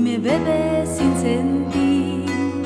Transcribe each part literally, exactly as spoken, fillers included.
me bebes sin sentir.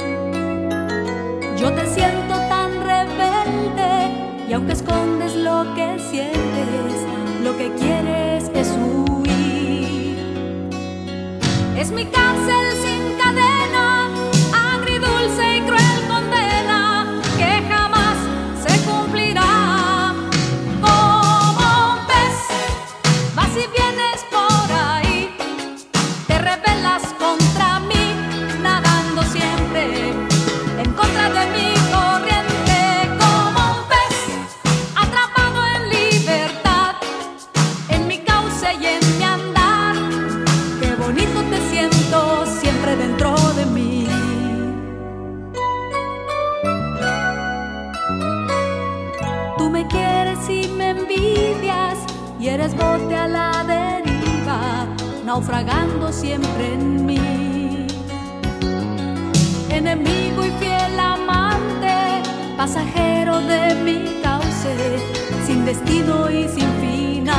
Yo te siento tan rebelde y aunque escondes lo que sientes, lo que quieres es huir. Es mi cárcel sin cadena, agridulce y cruel condena que jamás se cumplirá. Como un pez, vas y vienes por ahí, te rebelas contra mí, nadando siempre en contra de mi corriente. Como un pez atrapado en libertad, en mi cauce y en mi andar, qué bonito te siento siempre dentro de mí. Tú me quieres y me envidias, y eres bote a la deriva, naufragando siempre en mí. Enemigo y fiel amante, pasajero de mi cauce, sin destino y sin final.